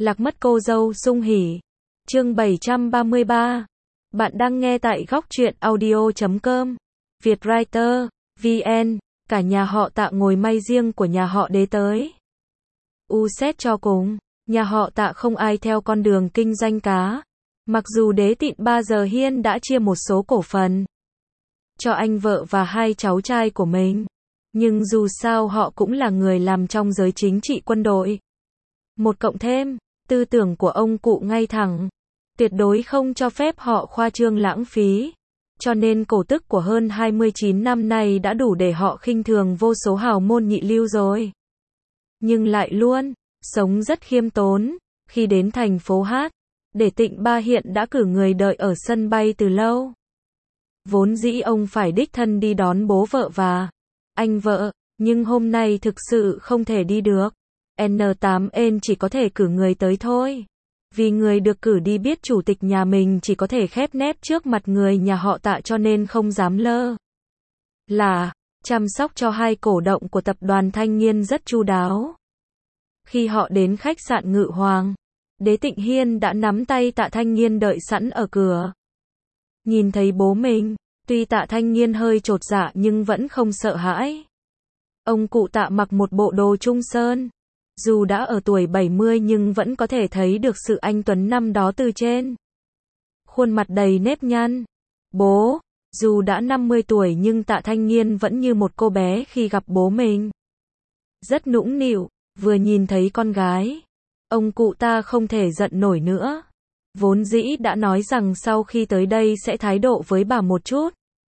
Lạc mất cô dâu sung hỉ. Chương 733. Bạn đang nghe tại góc truyện audio.com. Vietwriter, VN. Cả nhà họ Tạ ngồi may riêng của nhà họ Đế tới. Xét cho cùng, nhà họ Tạ không ai theo con đường kinh doanh cá. Mặc dù Đế Tịnh Ba giờ Hiên đã chia một số cổ phần cho anh vợ và hai cháu trai của mình, nhưng dù sao họ cũng là người làm trong giới chính trị quân đội. Một cộng thêm, tư tưởng của ông cụ ngay thẳng, tuyệt đối không cho phép họ khoa trương lãng phí. Cho nên cổ tức của hơn 29 năm nay đã đủ để họ khinh thường vô số hào môn nhị lưu rồi. Nhưng lại luôn sống rất khiêm tốn. Khi đến thành phố Hát, Đế Tịnh Ba hiện đã cử người đợi ở sân bay từ lâu. Vốn dĩ ông phải đích thân đi đón bố vợ và anh vợ, nhưng hôm nay thực sự không thể đi được. N8N chỉ có thể cử người tới thôi. Vì người được cử đi biết chủ tịch nhà mình chỉ có thể khép nép trước mặt người nhà họ Tạ, cho nên không dám lơ là chăm sóc cho hai cổ động của tập đoàn Thanh Nghiên rất chu đáo. Khi họ đến khách sạn Ngự Hoàng, Đế Tịnh Hiên đã nắm tay Tạ Thanh Nghiên đợi sẵn ở cửa. Nhìn thấy bố mình, tuy Tạ Thanh Nghiên hơi chột dạ nhưng vẫn không sợ hãi. Ông cụ Tạ mặc một bộ đồ trung sơn. Dù đã ở tuổi 70 nhưng vẫn có thể thấy được sự anh tuấn năm đó từ trên khuôn mặt đầy nếp nhăn. Bố, dù đã 50 tuổi nhưng Tạ Thanh Nghiên vẫn như một cô bé khi gặp bố mình. Rất nũng nịu, vừa nhìn thấy con gái, ông cụ ta không thể giận nổi nữa. Vốn dĩ đã nói rằng sau khi tới đây sẽ thái độ với bà một chút.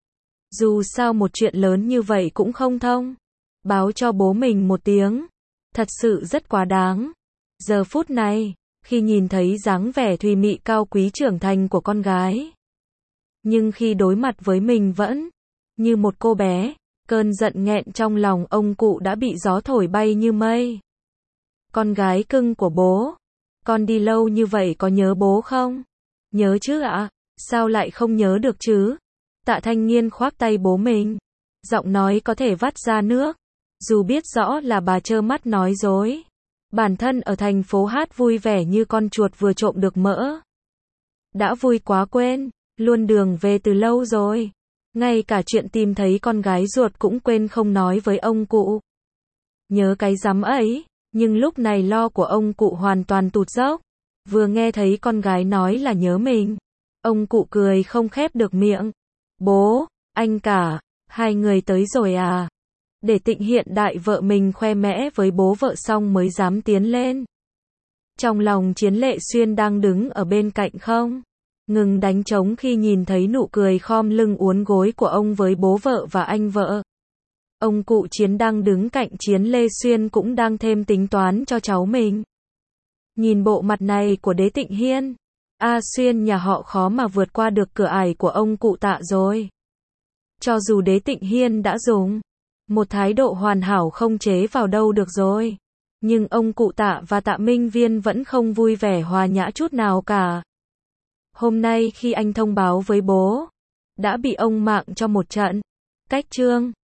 Dù sao một chuyện lớn như vậy cũng không thông báo cho bố mình một tiếng. Thật sự rất quá đáng. Giờ phút này, khi nhìn thấy dáng vẻ thùy mị cao quý trưởng thành của con gái, nhưng khi đối mặt với mình vẫn như một cô bé, cơn giận nghẹn trong lòng ông cụ đã bị gió thổi bay như mây. Con gái cưng của bố, con đi lâu như vậy có nhớ bố không? Nhớ chứ ạ, sao lại không nhớ được chứ? Tạ Thanh Nghiên khoác tay bố mình, giọng nói có thể vắt ra nước. Dù biết rõ là bà trơ mắt nói dối. Bản thân ở thành phố Hát vui vẻ như con chuột vừa trộm được mỡ. Đã vui quá quên, luôn đường về từ lâu rồi. Ngay cả chuyện tìm thấy con gái ruột cũng quên không nói với ông cụ. Nhớ cái rắm ấy, nhưng lúc này lo của ông cụ hoàn toàn tụt dốc. Vừa nghe thấy con gái nói là nhớ mình, ông cụ cười không khép được miệng. Bố, anh cả, hai người tới rồi à? Để Tịnh hiện đại vợ mình khoe mẽ với bố vợ xong mới dám tiến lên. Trong lòng Chiến Lệ Xuyên đang đứng ở bên cạnh không ngừng đánh trống khi nhìn thấy nụ cười khom lưng uốn gối của ông với bố vợ và anh vợ. Ông cụ Chiến đang đứng cạnh Chiến Lê Xuyên cũng đang thêm tính toán cho cháu mình. Nhìn bộ mặt này của Đế Tịnh Hiên, Xuyên nhà họ khó mà vượt qua được cửa ải của ông cụ Tạ rồi. Cho dù Đế Tịnh Hiên đã dùng một thái độ hoàn hảo không chế vào đâu được rồi, nhưng ông cụ Tạ và Tạ Minh Viên vẫn không vui vẻ hòa nhã chút nào cả. Hôm nay khi anh thông báo với bố, đã bị ông mạng cho một trận. Cách chương